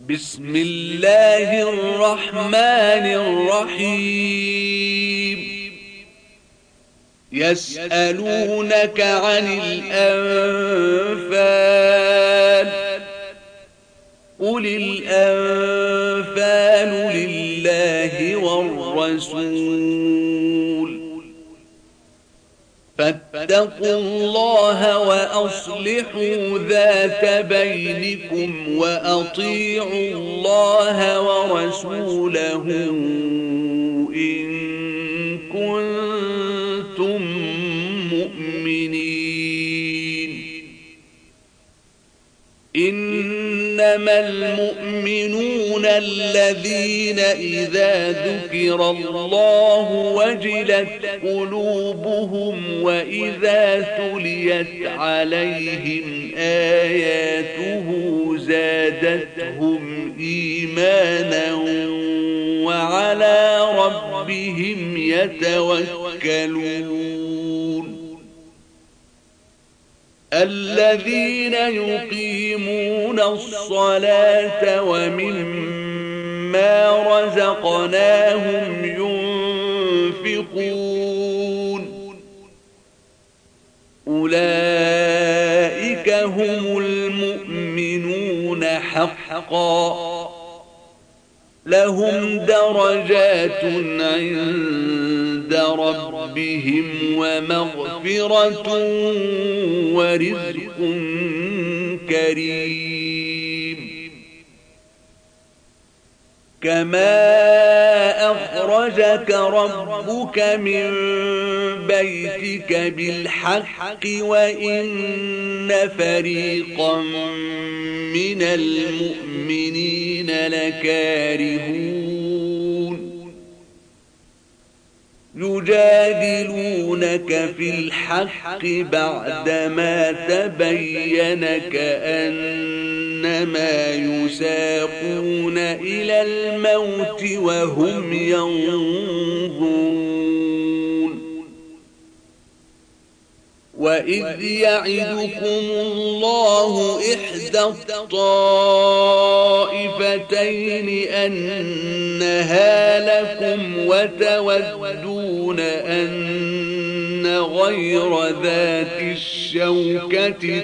بسم الله الرحمن الرحيم يسألونك عن الأنفال قل الأنفال لله والرسول فاتقوا الله وأصلحوا ذات بينكم وأطيعوا الله ورسوله إن كنتم مؤمنين. إنما المؤمنون الذين إذا ذكر الله وجلت قلوبهم وإذا تليت عليهم آياته زادتهم إيمانا وعلى ربهم يتوكلون. الذين يقيمون الصلاة ومما رزقناهم ينفقون أولئك هم المؤمنون حقا لهم درجات عند ربهم ومغفرة ورزق كريم. كما أخرجك ربك من بيتك بالحق وإن فريقا من المؤمنين لكارهون يجادلونك في الحق بعدما تبين كأنما يساقون إلى الموت وهم ينظرون. وإذ يعدكم الله إحدى الطائفتين أنها لكم وتودون أن غير ذات الشوكة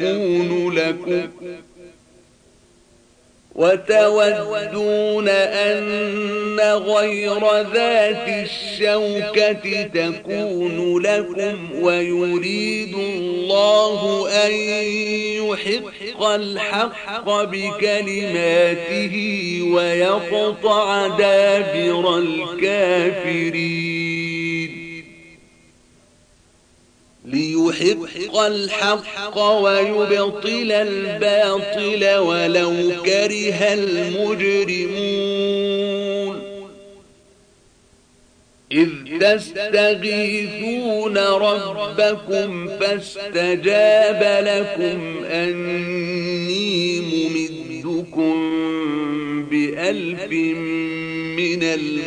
تكون لكم ويريد الله أن يحق الحق بكلماته ويقطع دابر الكافرين. ليحق الحق ويبطل الباطل ولو كره المجرمون. إذ تستغيثون ربكم فاستجاب لكم أني ممدكم ب1000 من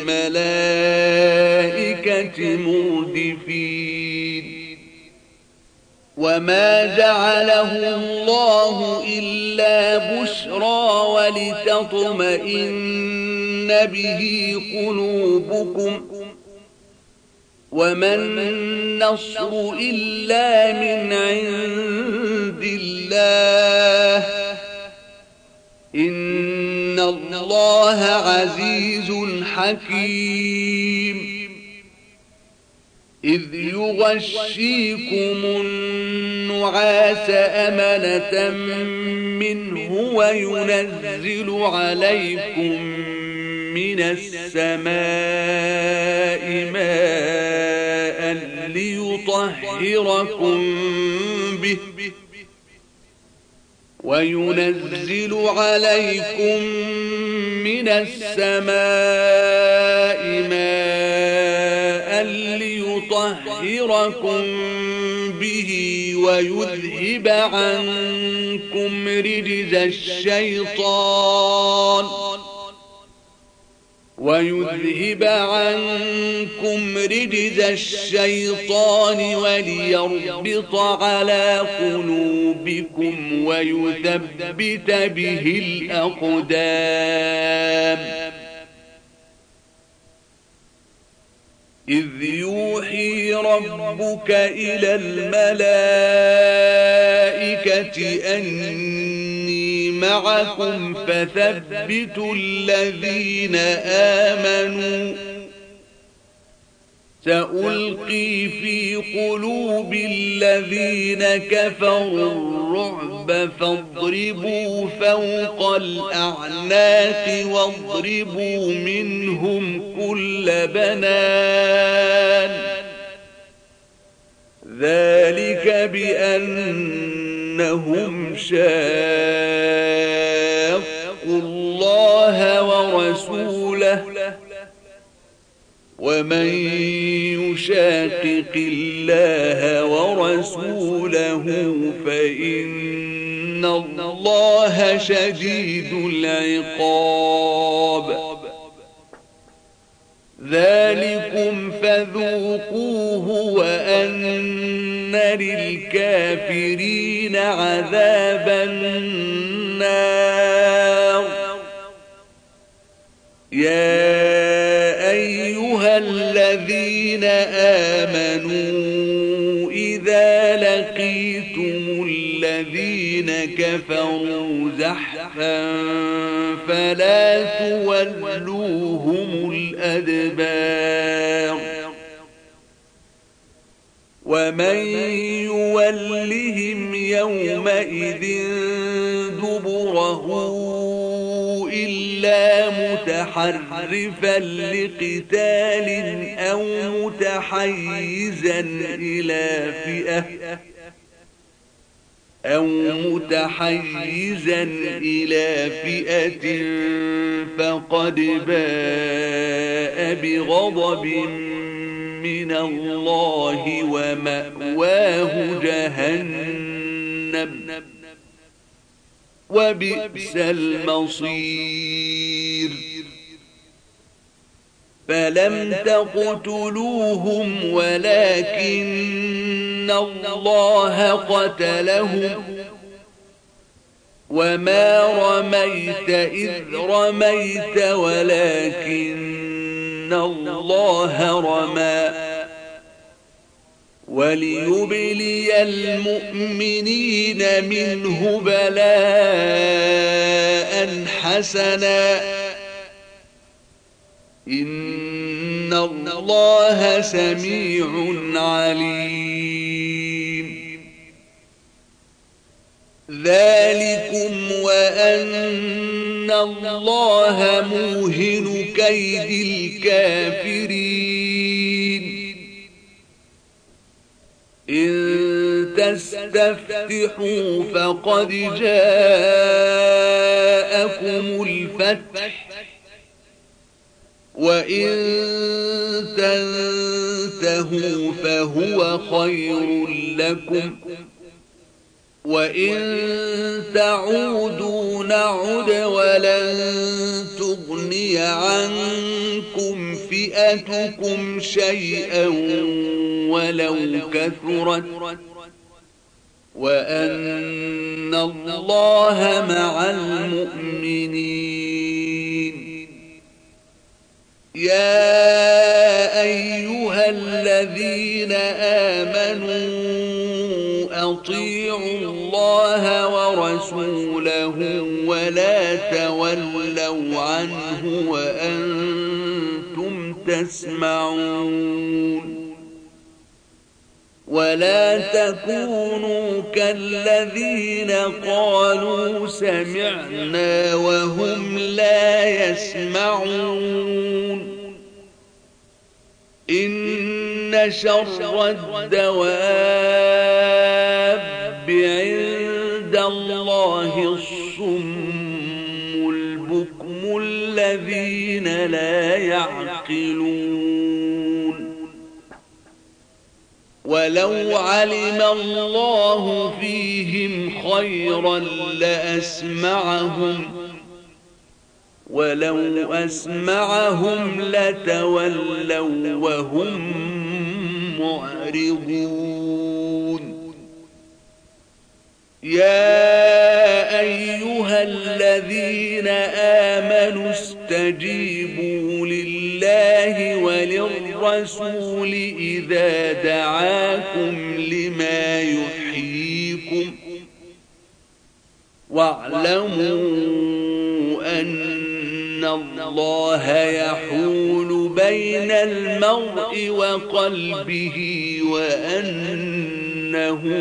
الملائكة مردفين. وما جعله الله إلا بشرى ولتطمئن به قلوبكم وما النصر إلا من عند الله إن الله عزيز حكيم. إذ يغشيكم النعاس أمنة منه وينزل عليكم من السماء ماء ليطهركم به ويذهب عنكم رجز الشيطان ويذهب عنكم رجز الشيطان وليربط على قلوبكم ويثبت به الأقدام إذ يوحي ربك إلى الملائكة أني معكم فثبتوا الذين آمنوا سألقي في قلوب الذين كفروا الرعب فاضربوا فوق الأعناق واضربوا منهم كل بنان ذلك بأنهم شاقوا الله ورسوله ومن يشاقق الله ورسوله فإن الله شديد العقاب ذلكم فذوقوه وأن للكافرين عذاب النار يا أيها الذين آمنوا إذا لقيتم الذين كفروا زحفا فلا تولوهم الأدبار ومن يولهم يومئذ دبره إلا متحرفا لقتال أو متحيزا إلى فئة فقد باء بغضب من الله ومأواه جهنم وبئس المصير فلم تقتلوهم ولكن الله قتلهم وما رميت إذ رميت ولكن الله رمى وليبلي المؤمنين منه بلاء حسنا إن الله سميع عليم ذلكم وأن الله موهن كيد الكافرين إن تستفتحوا فقد جاءكم الفتح وإن تنتهوا فهو خير لكم وإن تعودوا نعد ولن تغني عنكم فئتكم شيئا ولو كثرت وأن الله مع المؤمنين يا أيها الذين آمنوا أطيعوا الله ورسوله ولا تولوا عنه وأنتم تسمعون ولا تكونوا كالذين قالوا سمعنا وهم لا يسمعون إن شر الدواب عند الله الصم البكم الذين لا يعقلون ولو علم الله فيهم خيرا لأسمعهم ولو أسمعهم لتولوا وهم معرضون يا أيها الذين آمنوا استجيبوا لله وللرسول إذا دعاكم لما يحييكم واعلموا أن الله يحول بين المرء وقلبه وأنه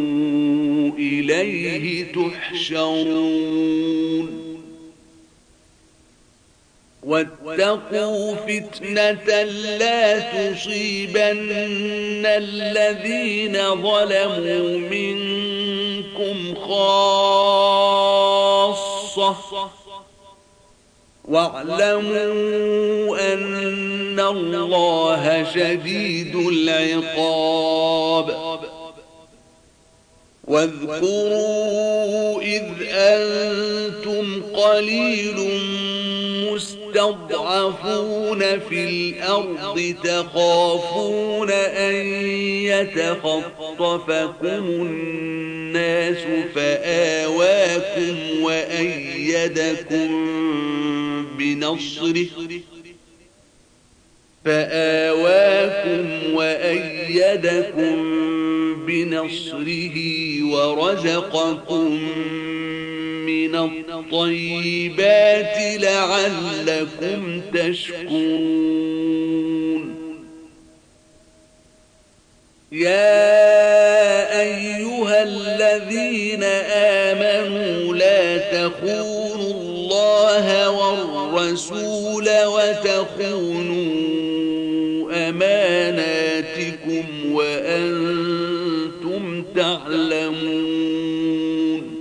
إليه تحشرون واتقوا فتنة لا تصيبن الذين ظلموا منكم خاصة واعلموا أن الله شديد العقاب واذكروا إذ أنتم قليل مستضعفون في الأرض تخافون أن يتخطفكم الناس فآواكم وأيدكم بنصره ورزقكم من الطيبات لعلكم تشكرون يا أيها الذين آمنوا لا تخونوا الله والرسول وتخونوا أماناتكم وأنتم تعلمون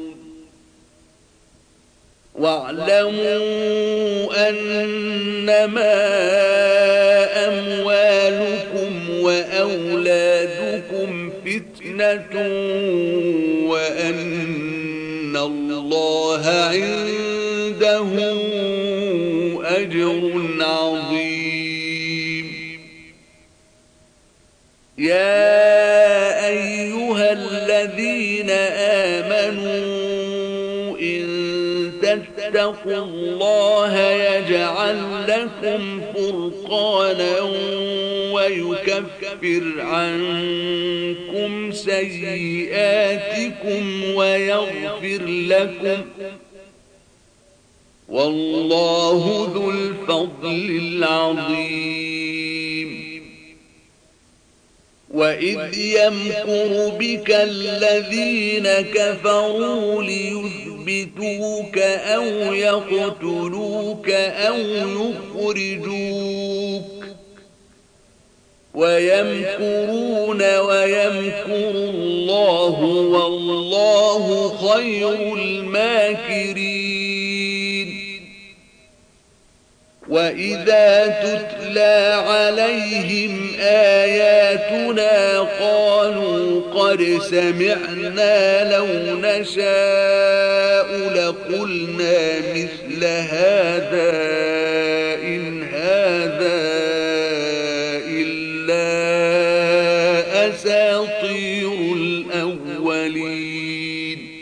واعلموا أنما أموالكم وأولادكم فتنة وأن الله عنده أجر عظيم يا أيها الذين آمنوا اتقوا الله يجعل لكم فرقانا ويكفر عنكم سيئاتكم ويغفر لكم والله ذو الفضل العظيم وإذ يمكر بك الذين كفروا ليثبتوك أو يقتلوك أو يخرجوك ويمكرون ويمكر الله والله خير الماكرين وإذا تتلى عليهم آياتنا قالوا قد سمعنا لو نشاء لقلنا مثل هذا إن هذا إلا أساطير الأولين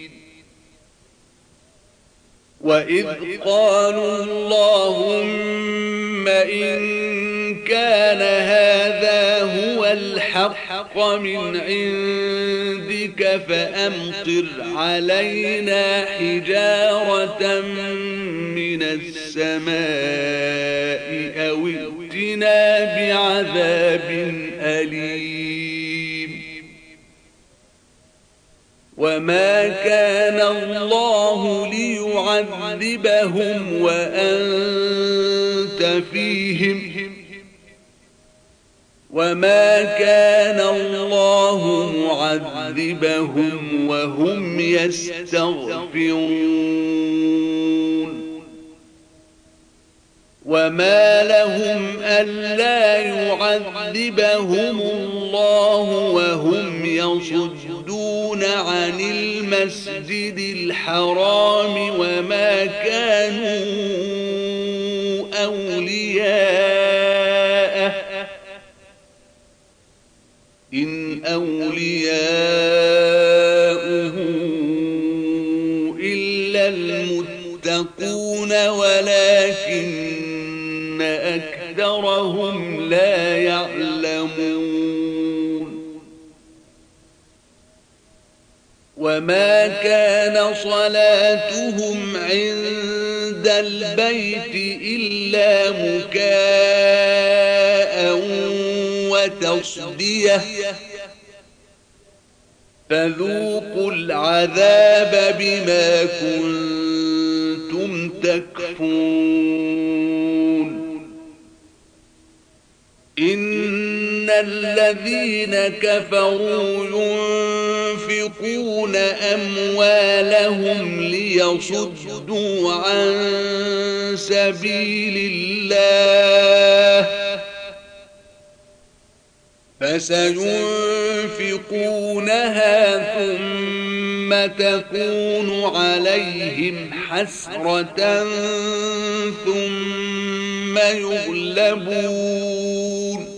وإذ قالوا اللهم إن كان هذا هو الحق من عندك فأمطر علينا حجارة من السماء أو ائتنا بعذاب أليم وما كان الله ليعذبهم وأنت فيهم وما كان الله معذبهم وهم يستغفرون وما لهم ألا يعذبهم الله وهم يصدون عن المسجد الحرام وما كانوا أولياؤه إلا المتقون ولكن أكثرهم لا يعلمون وما كان صلاتهم عند البيت إلا مكاء وتصدية فذوقوا العذاب بما كنتم تكفرون إن الذين كفروا ينفقون أموالهم ليصدوا عن سبيل الله فسينفقونها ثم تكون عليهم حسرة ثم يغلبون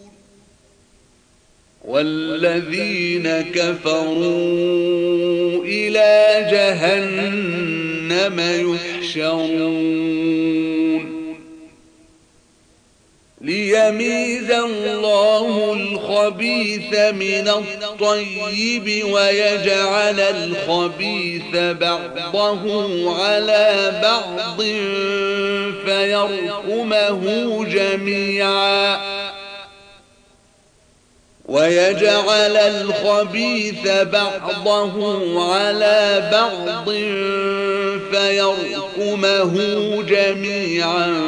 والذين كفروا إلى جهنم يحشرون ليميز الله الخبيث من الطيب ويجعل الخبيث بعضه على بعض فيركمه جميعا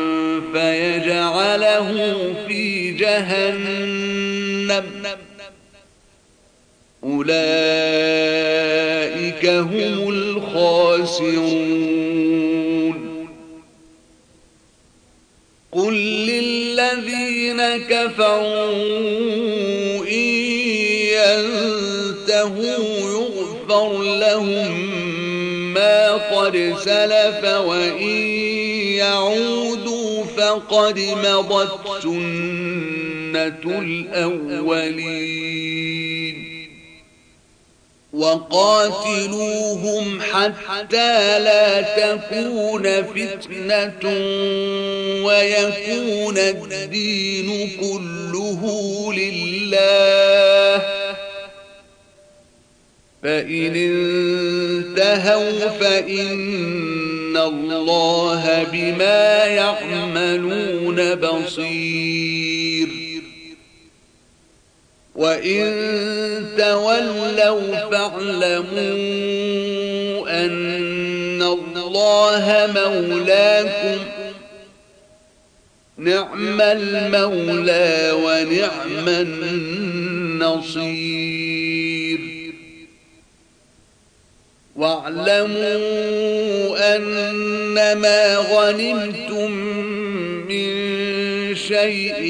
فيجعله في جهنم أولئك هم الخاسرون قل للذين كفروا إن ينتهوا يغفر لهم ما قد سلف وإن يعودوا فقد مضت سنة الأولين وقاتلوهم حتى لا تكون فتنة ويكون الدين كله لله فإن انتهوا فإن الله بما يعملون بصير وإن تولوا فاعلموا أن الله مولاكم نعم المولى ونعم النصير واعلموا أنما غنمتم من شيء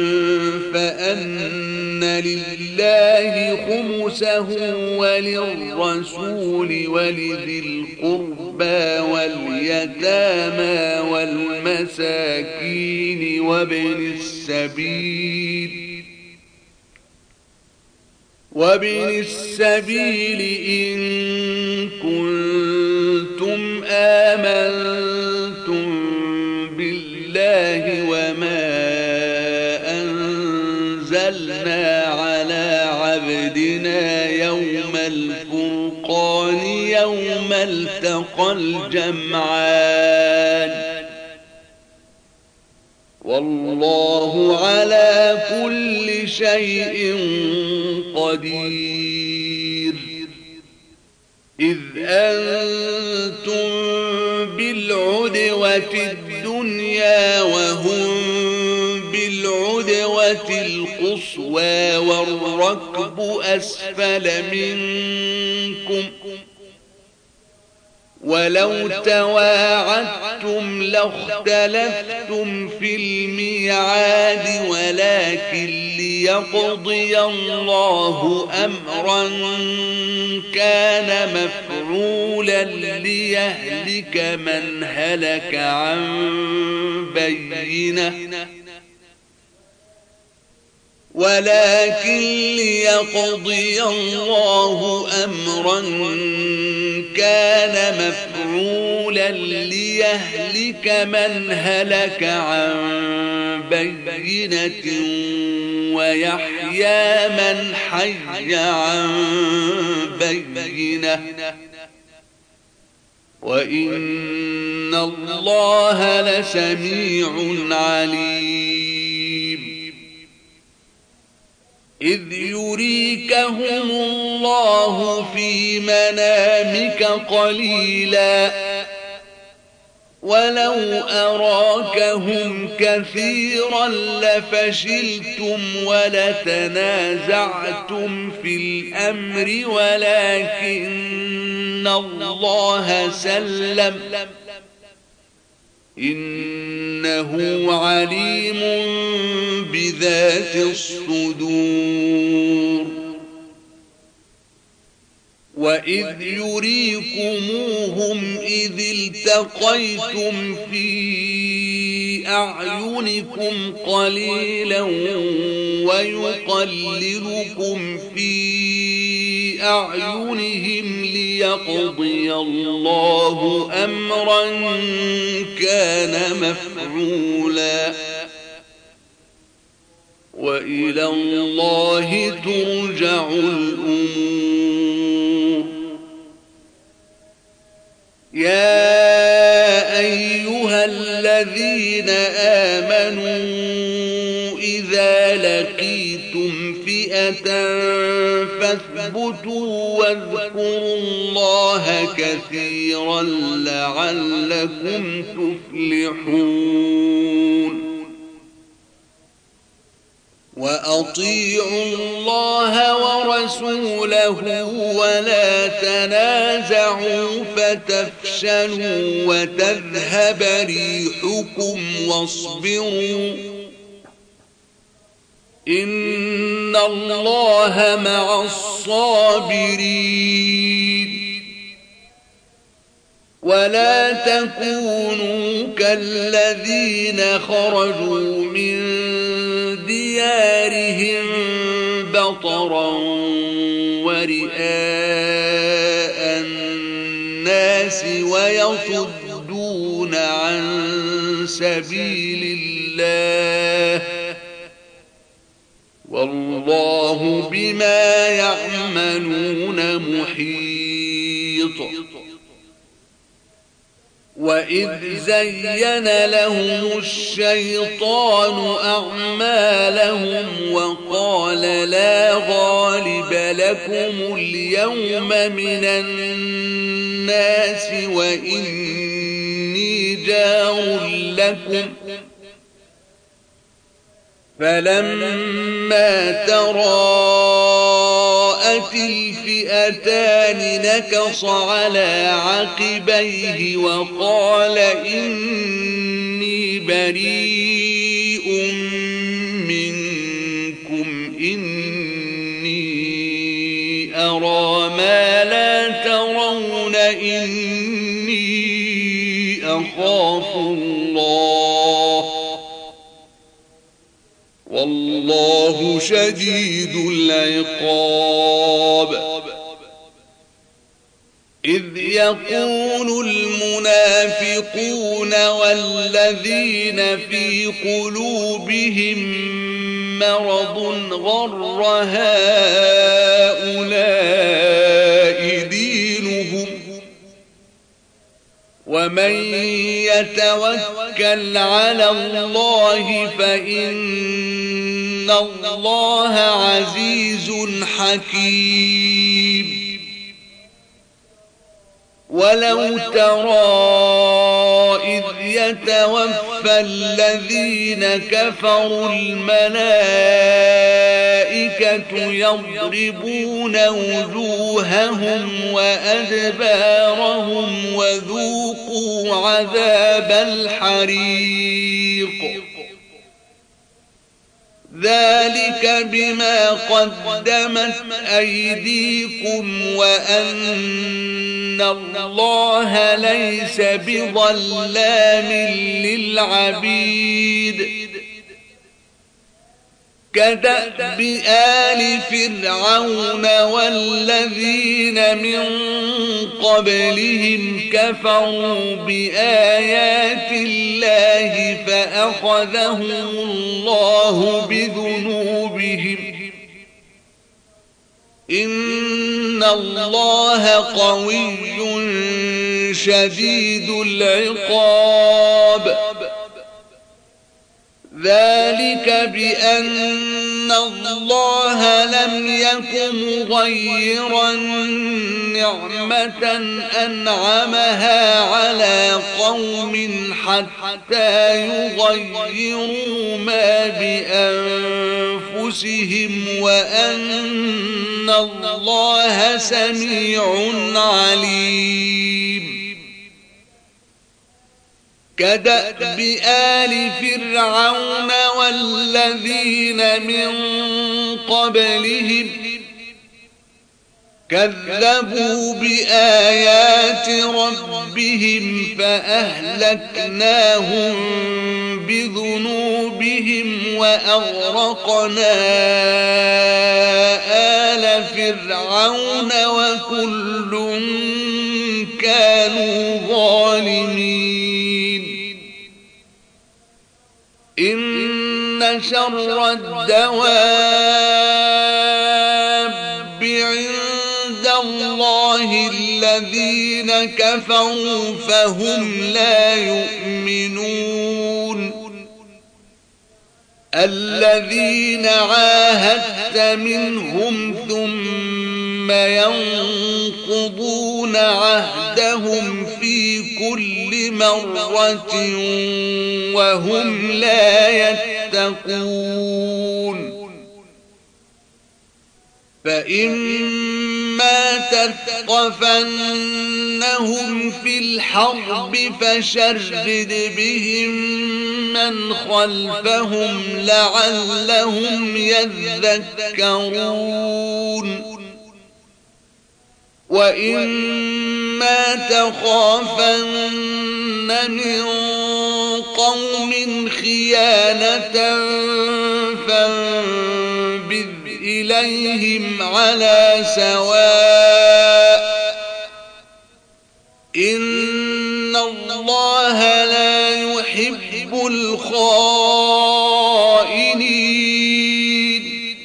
فأن لله خمسه وللرسول ولذي القربى واليتامى والمساكين وابن السبيل إن كنتم آمنتم بالله وما أنزلنا على عبدنا يوم الفرقان يوم التقى الجمعان والله على كل شيء قدير إذ أنتم بالعدوة الدنيا وهم بالعدوة القصوى والركب أسفل منكم ولو تواعدتم لاختلفتم في الميعاد ولكن ليقضي الله أمرا كان مفعولا ليهلك من هلك عن بينة ولكن ليقضي الله أمرا كان مفعولا ليهلك من هلك عن بينة ويحيى من حي عن بينة وإن الله لسميع عليم إذ يريكهم الله في منامك قليلا ولو أراكهم كثيرا لفشلتم ولتنازعتم في الأمر ولكن الله سلم إنه عليم بذات الصدور وإذ يريكموهم إذ التقيتم في أعينكم قليلا ويقللكم في أعينهم ليقضي الله أمرا كان مفعولا وإلى الله ترجع الأمور يا أيها الذين آمنوا إذا لقيتم فئة فاثبتوا واذكروا الله كثيرا لعلكم تفلحون وأطيعوا الله ورسوله ولا تنازعوا فتفشلوا وتذهب ريحكم واصبروا إن الله مع الصابرين ولا تكونوا كالذين خرجوا من ديارهم بطرا ورئاء الناس ويصدون عن سبيل الله والله بما يعملون محيط وإذ زين لهم الشيطان أعمالهم وقال لا غالب لكم اليوم من الناس وإني جار لكم فلما تراءت الفئتان نكص على عقبيه وقال إني بريء منكم إني أرى ما لا ترون إني أخاف الله والله شديد العقاب إذ يقول المنافقون والذين في قلوبهم مرض غر هؤلاء دينهم ومن يتوكل على الله فإن الله عزيز حكيم ولو ترى إذ يتوفى الذين كفروا الملائكة يضربون وجوههم وأدبارهم وذوقوا عذاب الحريق ذلك بما قدمت أيديكم وأن الله ليس بظلام للعبيد كدأب آل فرعون والذين من قبلهم كفروا بآيات الله فأخذهم الله بذنوبهم إن الله قوي شديد العقاب ذلك بأن الله لم يكن مغيرا نعمة أنعمها على قوم حتى يغيروا ما بأنفسهم وأن الله سميع عليم كدأب آل فرعون والذين من قبلهم كذبوا بآيات ربهم فأهلكناهم بذنوبهم وأغرقنا آل فرعون وكل كانوا ظالمين إن شر الدواب عند الله الذين كفروا فهم لا يؤمنون الذين عاهدت منهم ثم ينقضون عهدهم في كل مرة وهم لا يتقون فإما تثقفنهم في الحرب فشرد بهم من خلفهم لعلهم يذكرون وإما تخافن من قوم خيانة فانبذ إليهم على سواء إن الله لا يحب الخائنين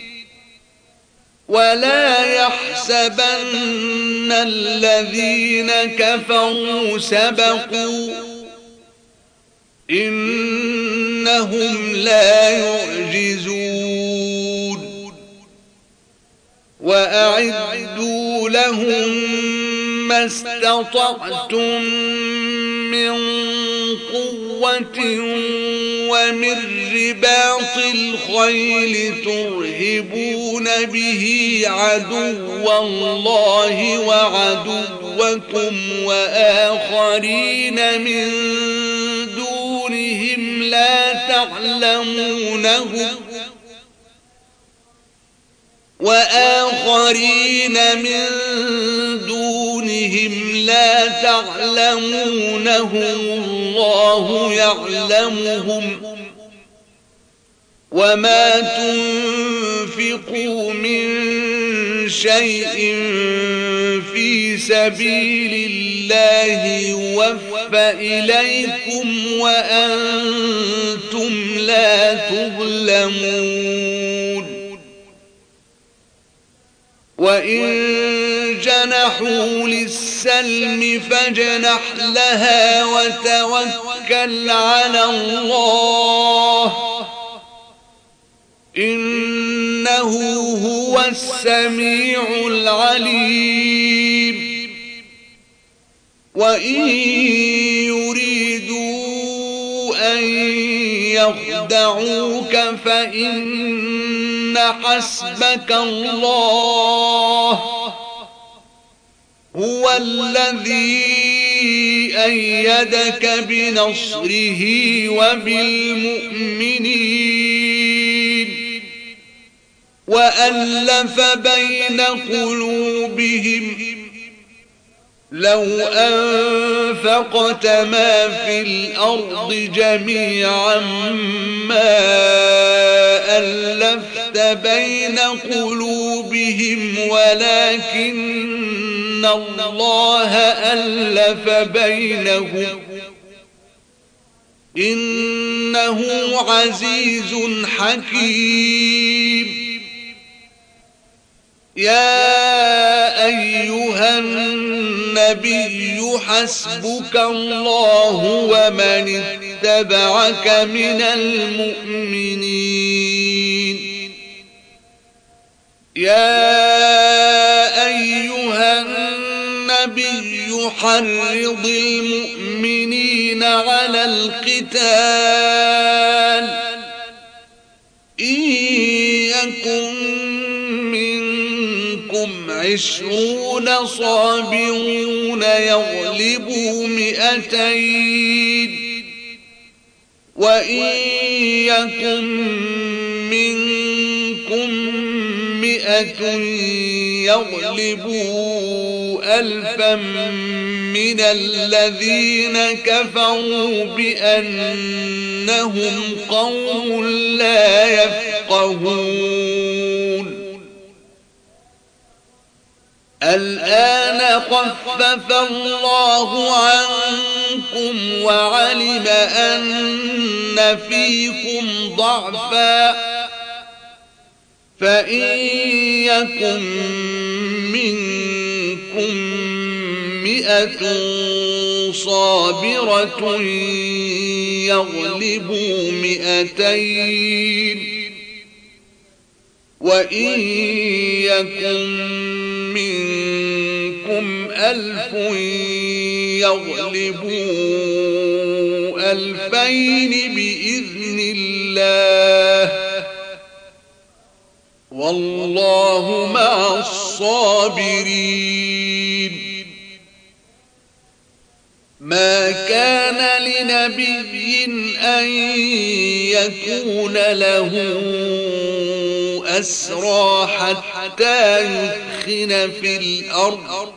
ولا يحسبن الذين كفروا سبقوا إنهم لا يعجزون وأعدوا لهم ما استطعتم من قوة ومن رباط الخيل ترهبون به عدو الله وعدوكم وآخرين من دونهم لا تعلمونهم الله يعلمهم وما تنفقوا من شيء في سبيل الله يوفى إليكم وأنتم لا تظلمون وإن جنحوا للسلم فاجنح لها وتوكل على الله إنه هو السميع العليم وإن يريدوا أن يخدعوك فإن حسبك الله هو الذي أيدك بنصره وبالمؤمنين وألف بين قلوبهم لو أنفقت ما في الأرض جميعا ما ألفت بين قلوبهم ولكن الله ألف بينهم إنه عزيز حكيم. يا أيها النبي حسبك الله ومن اتبعك من المؤمنين. يا أيها النبي حرض المؤمنين على القتال إن يكن 20 صابرون يغلبوا 200 وإن يكن منكم 100 يغلبوا 1000 من الذين كفروا بأنهم قوم لا يفقهون. الآن خفف الله عنكم وعلم أن فيكم ضعفا فإن يكن منكم 100 صابرة يغلبوا 200 وإن يكن منكم 1000 يغلبوا 2000 بإذن الله والله مع الصابرين. ما كان لنبي أن يكون له أسرى حتى يثخن في الأرض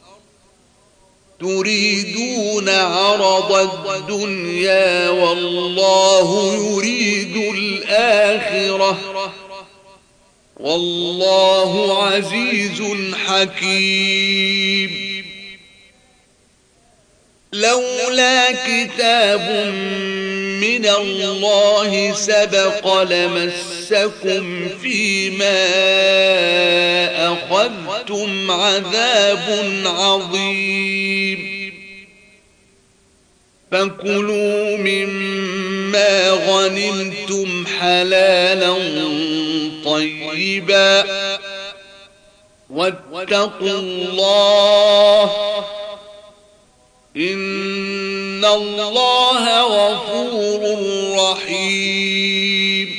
تريدون عرض الدنيا والله يريد الآخرة والله عزيز حكيم. لولا كتاب من الله سبق لمسكم فيما أخذتم عذاب عظيم. فكلوا مما غنمتم حلالا طيبا واتقوا الله إن الله غفور رحيم.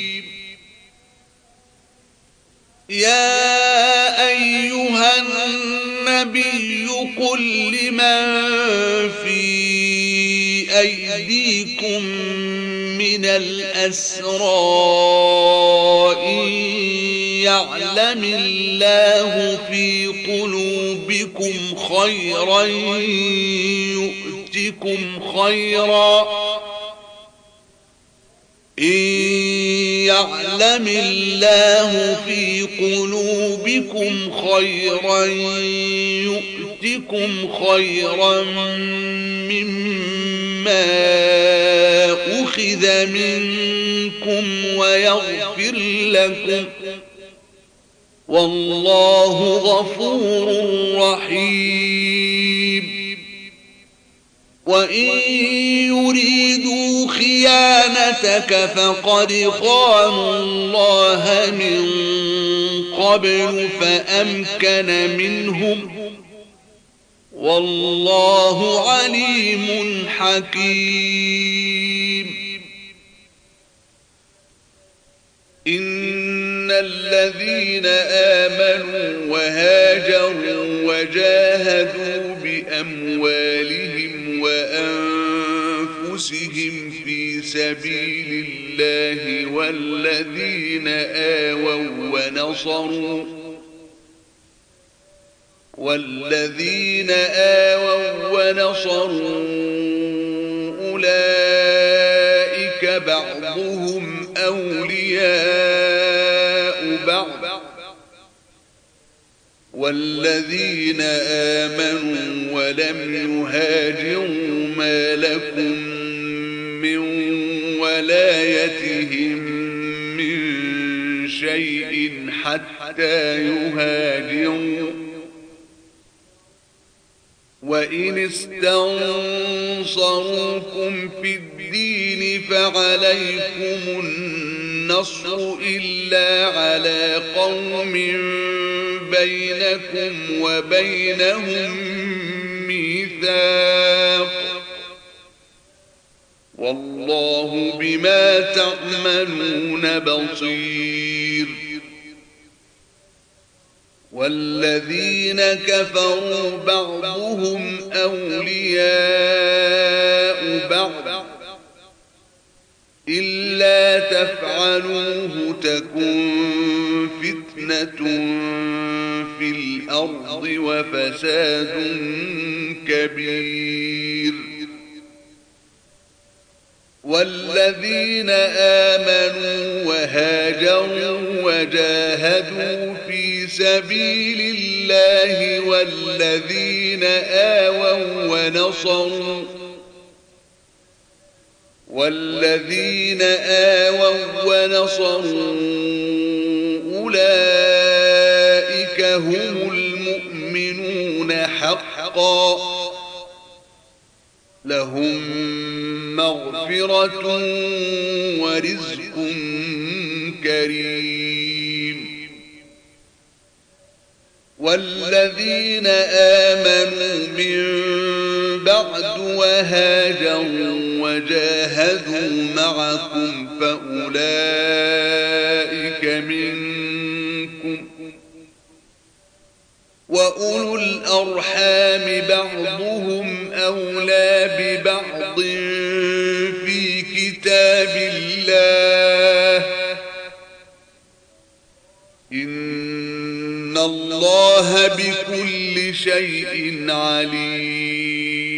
يا أيها النبي قل لمن في أيديكم من الأسرى إن يعلم الله في قلوبكم خيرا يؤتكم خيرا إن يعلم الله في قلوبكم خيرا يؤتكم خيرا مما أخذ منكم ويغفر لكم والله غفور رحيم. وإن يريدوا خيانتك فقد خانوا الله من قبل فأمكن منهم والله عليم حكيم. إن الذين آمنوا وهاجروا وجاهدوا بأموالهم وأنفسهم في سبيل الله والذين آووا والذين آووا ونصروا أولئك بعضهم أولياء بعض والذين آمنوا ولم يهاجروا ما لكم من ولايتهم من شيء حتى يهاجروا وإن استنصروكم في الدين فعليكم النصر إلا على قوم بينكم وبينهم ميثاق والله بما تعملون بصير والذين كفروا بعضهم أولياء بعض إلا تفعلوه تكن فتنة في الأرض وفساد كبير والذين آمنوا وهاجروا وجاهدوا في سبيل الله والذين آووا ونصروا أولئك هم المؤمنون حقا لهم مغفرة ورزق كريم والذين آمنوا من بعد وهاجروا وجاهدوا معكم فأولئك منكم وأولو الأرحام بعضهم أولى ببعض في كتاب الله إن الله بكل شيء عليم